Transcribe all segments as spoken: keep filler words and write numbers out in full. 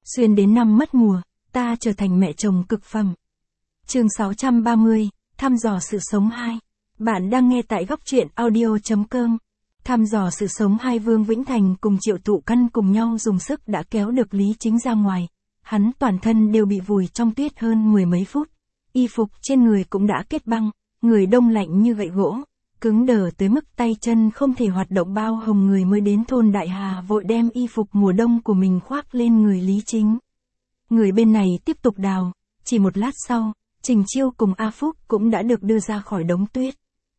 Xuyên đến năm mất mùa, ta trở thành mẹ chồng cực phẩm. Chương sáu trăm ba mươi, thăm dò sự sống hai. Bạn đang nghe tại góc truyện audio.com. Thăm dò sự sống hai. Vương Vĩnh Thành cùng Triệu Thụ Căn cùng nhau dùng sức đã kéo được Lý Chính ra ngoài. Hắn toàn thân đều bị vùi trong tuyết hơn mười mấy phút. Y phục trên người cũng đã kết băng, người đông lạnh như gậy gỗ, cứng đờ tới mức tay chân không thể hoạt động. Bao Hồng người mới đến thôn Đại Hà vội đem y phục mùa đông của mình khoác lên người Lý Chính. Người bên này tiếp tục đào, chỉ một lát sau, Trình Chiêu cùng A Phúc cũng đã được đưa ra khỏi đống tuyết.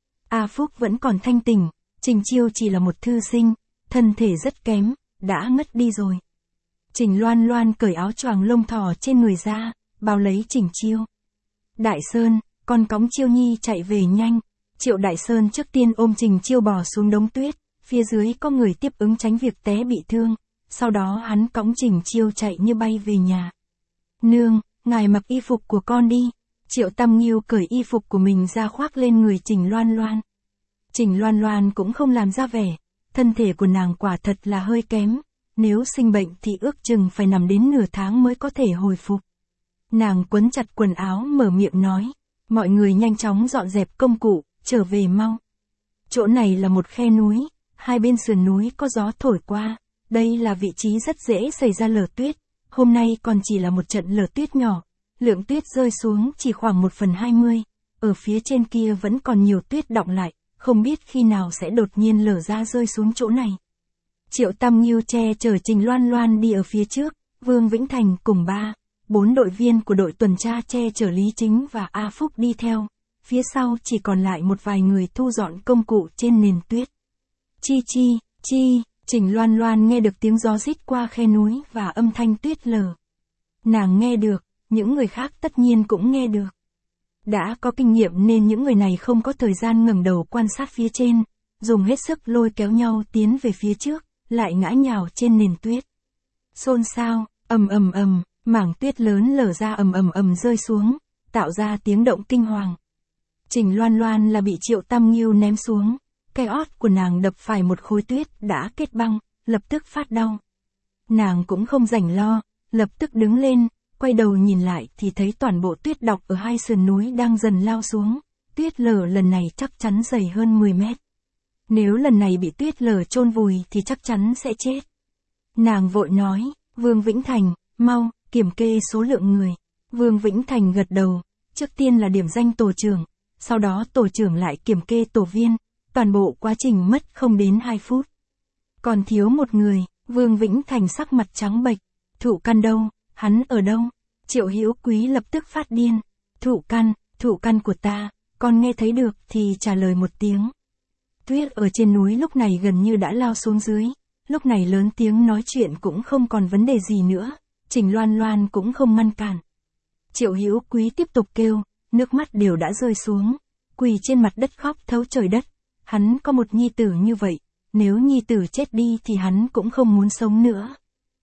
A Phúc vẫn còn thanh tỉnh, Trình Chiêu chỉ là một thư sinh, thân thể rất kém, đã ngất đi rồi. Trình Loan Loan cởi áo choàng lông thỏ trên người ra, bao lấy Trình Chiêu. Đại Sơn, con cõng Chiêu Nhi chạy về nhanh. Triệu Đại Sơn trước tiên ôm Trình Chiêu bò xuống đống tuyết, phía dưới có người tiếp ứng tránh việc té bị thương, sau đó hắn cõng Trình Chiêu chạy như bay về nhà. Nương, ngài mặc y phục của con đi. Triệu Tam Nghiêu cởi y phục của mình ra khoác lên người Trình Loan Loan. Trình Loan Loan cũng không làm ra vẻ, thân thể của nàng quả thật là hơi kém, nếu sinh bệnh thì ước chừng phải nằm đến nửa tháng mới có thể hồi phục. Nàng quấn chặt quần áo mở miệng nói, mọi người nhanh chóng dọn dẹp công cụ, trở về mau. Chỗ này là một khe núi, hai bên sườn núi có gió thổi qua, đây là vị trí rất dễ xảy ra lở tuyết, hôm nay còn chỉ là một trận lở tuyết nhỏ, lượng tuyết rơi xuống chỉ khoảng một phần hai mươi, ở phía trên kia vẫn còn nhiều tuyết đọng lại, không biết khi nào sẽ đột nhiên lở ra rơi xuống chỗ này. Triệu Tam Nghiêu che chở Trình Loan Loan đi ở phía trước, Vương Vĩnh Thành cùng ba, bốn đội viên của đội tuần tra che chở Lý Chính và A Phúc đi theo, phía sau chỉ còn lại một vài người thu dọn công cụ trên nền tuyết. Chi chi, chi, Trình Loan Loan nghe được tiếng gió rít qua khe núi và âm thanh tuyết lở. Nàng nghe được, những người khác tất nhiên cũng nghe được. Đã có kinh nghiệm nên những người này không có thời gian ngẩng đầu quan sát phía trên, dùng hết sức lôi kéo nhau tiến về phía trước, lại ngã nhào trên nền tuyết. Xôn xao, ầm ầm ầm, mảng tuyết lớn lở ra ầm ầm ầm rơi xuống, tạo ra tiếng động kinh hoàng. Trình Loan Loan là bị Triệu Tam Nghiêu ném xuống, cái ót của nàng đập phải một khối tuyết đã kết băng, lập tức phát đau. Nàng cũng không rảnh lo, lập tức đứng lên, quay đầu nhìn lại thì thấy toàn bộ tuyết đọng ở hai sườn núi đang dần lao xuống, tuyết lở lần này chắc chắn dày hơn mười mét. Nếu lần này bị tuyết lở chôn vùi thì chắc chắn sẽ chết. Nàng vội nói, Vương Vĩnh Thành, mau, kiểm kê số lượng người. Vương Vĩnh Thành gật đầu, trước tiên là điểm danh tổ trưởng, sau đó tổ trưởng lại kiểm kê tổ viên, toàn bộ quá trình mất không đến hai phút. Còn thiếu một người, Vương Vĩnh Thành sắc mặt trắng bệch, Thụ Căn đâu, hắn ở đâu? Triệu Hữu Quý lập tức phát điên, Thụ Căn, Thụ Căn của ta, con nghe thấy được thì trả lời một tiếng. Tuyết ở trên núi lúc này gần như đã lao xuống dưới, lúc này lớn tiếng nói chuyện cũng không còn vấn đề gì nữa, Trình Loan Loan cũng không ngăn cản. Triệu Hữu Quý tiếp tục kêu, nước mắt đều đã rơi xuống, quỳ trên mặt đất khóc thấu trời đất, hắn có một nhi tử như vậy, nếu nhi tử chết đi thì hắn cũng không muốn sống nữa.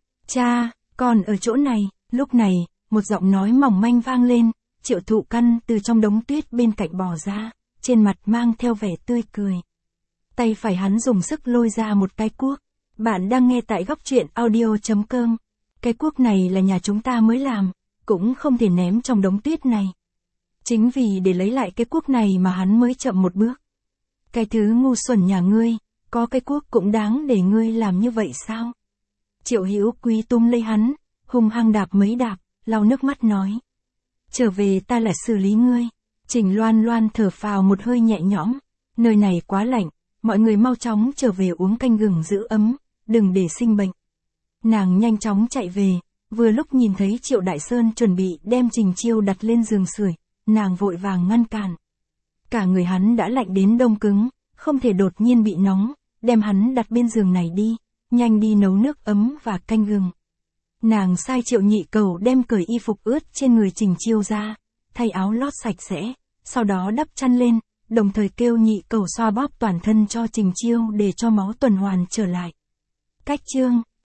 Cha, con ở chỗ này, lúc này, một giọng nói mỏng manh vang lên, Triệu Thụ Căn từ trong đống tuyết bên cạnh bò ra, trên mặt mang theo vẻ tươi cười. Tay phải hắn dùng sức lôi ra một cái cuốc. Bạn đang nghe tại góc truyện audio.com. Cái cuốc này là nhà chúng ta mới làm, cũng không thể ném trong đống tuyết này. Chính vì để lấy lại cái cuốc này mà hắn mới chậm một bước. Cái thứ ngu xuẩn nhà ngươi, có cái cuốc cũng đáng để ngươi làm như vậy sao? Triệu Hữu Quý túm lấy hắn, hung hăng đạp mấy đạp, lau nước mắt nói. Trở về ta lại xử lý ngươi. Trình Loan Loan thở phào một hơi nhẹ nhõm, nơi này quá lạnh, mọi người mau chóng trở về uống canh gừng giữ ấm, đừng để sinh bệnh. Nàng nhanh chóng chạy về, vừa lúc nhìn thấy Triệu Đại Sơn chuẩn bị đem Trình Chiêu đặt lên giường sưởi, nàng vội vàng ngăn cản. Cả người hắn đã lạnh đến đông cứng, không thể đột nhiên bị nóng, đem hắn đặt bên giường này đi, nhanh đi nấu nước ấm và canh gừng. Nàng sai Triệu Nhị Cầu đem cởi y phục ướt trên người Trình Chiêu ra, thay áo lót sạch sẽ, sau đó đắp chăn lên, đồng thời kêu Nhị Cầu xoa bóp toàn thân cho Trình Chiêu để cho máu tuần hoàn trở lại. Cách chương